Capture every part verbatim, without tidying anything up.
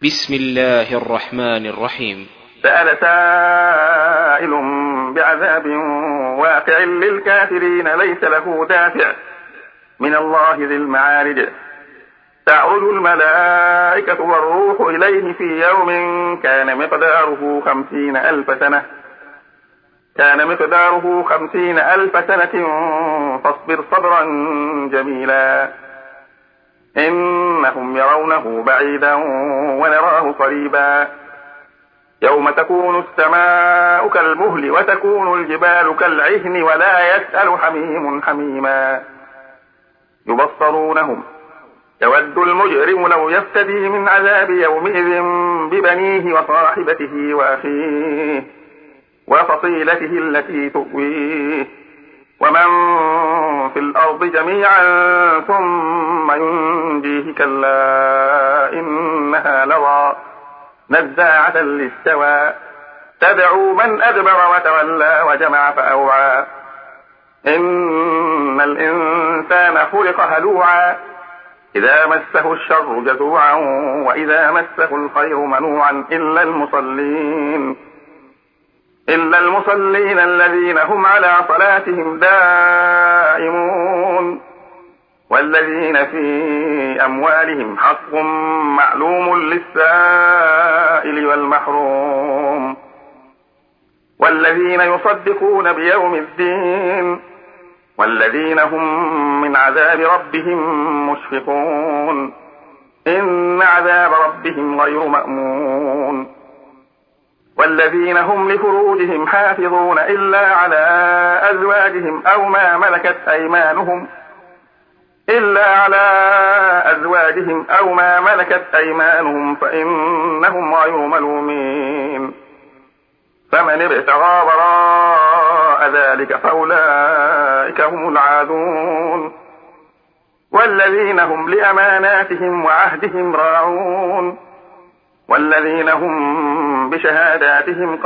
بسم الله الرحمن الرحيم. سأل سائل بعذاب واقع للكافرين ليس له دافع من الله ذي المعارج. تعرج الملائكة والروح إليه في يوم كان مقداره خمسين ألف سنة كان مقداره خمسين ألف سنة فاصبر صبرا جميلا إنهم يرونه بعيدا ونراه قريبا. يوم تكون السماء كالمهل وتكون الجبال كالعهن ولا يسأل حميم حميما. يبصرونهم يود المجرم لو يفتدي من عذاب يومئذ ببنيه وصاحبته وأخيه وفصيلته التي تؤويه ومن في الأرض جميعا ثم ينجيه كلا إنها لظى نزاعة للشوى تدعو من أدبر وتولى وجمع فأوعى. إن الإنسان خلق هلوعا إذا مسه الشر جزوعا وإذا مسه الخير منوعا إلا المصلين إلا المصلين الذين هم على صلاتهم دائمون والذين في أموالهم حق معلوم للسائل والمحروم والذين يصدقون بيوم الدين والذين هم من عذاب ربهم مشفقون إن عذاب ربهم غير مأمون. والذين هم لفروجهم حافظون إلا على أزواجهم أو ما ملكت أيمانهم إلا على أزواجهم أو ما ملكت أيمانهم فإنهم غير ملومين. فمن ابتغى وراء ذلك فأولئك هم العادون. والذين هم لأماناتهم وعهدهم راعون والذين هم بشهاداتهم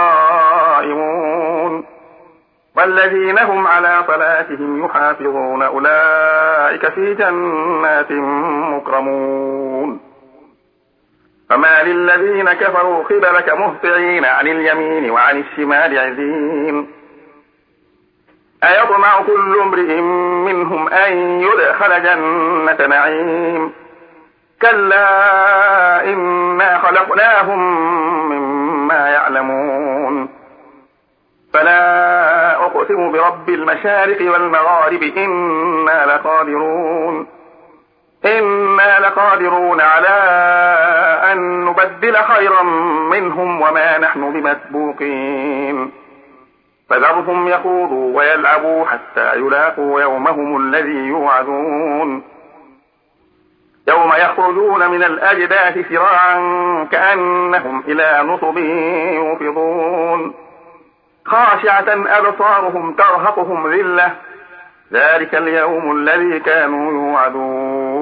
قائمون والذين هم على صلاتهم يحافظون أولئك في جنات مكرمون. فما للذين كفروا قبلك مهطعين عن اليمين وعن الشمال عزين. أيطمع كل امرئ منهم أن يدخل جنة نعيم كلا إنا خلقناهم مما يعلمون. فلا أقسم برب المشارق والمغارب إنا لقادرون إنا لقادرون على أن نبدل خيرا منهم وما نحن بمسبوقين. فذرهم يخوضوا ويلعبوا حتى يلاقوا يومهم الذي يوعدون. يوم يخرجون من الأجداث سراعا كأنهم إلى نصب يوفضون خاشعة أبصارهم ترهقهم ذلة ذلك اليوم الذي كانوا يوعدون.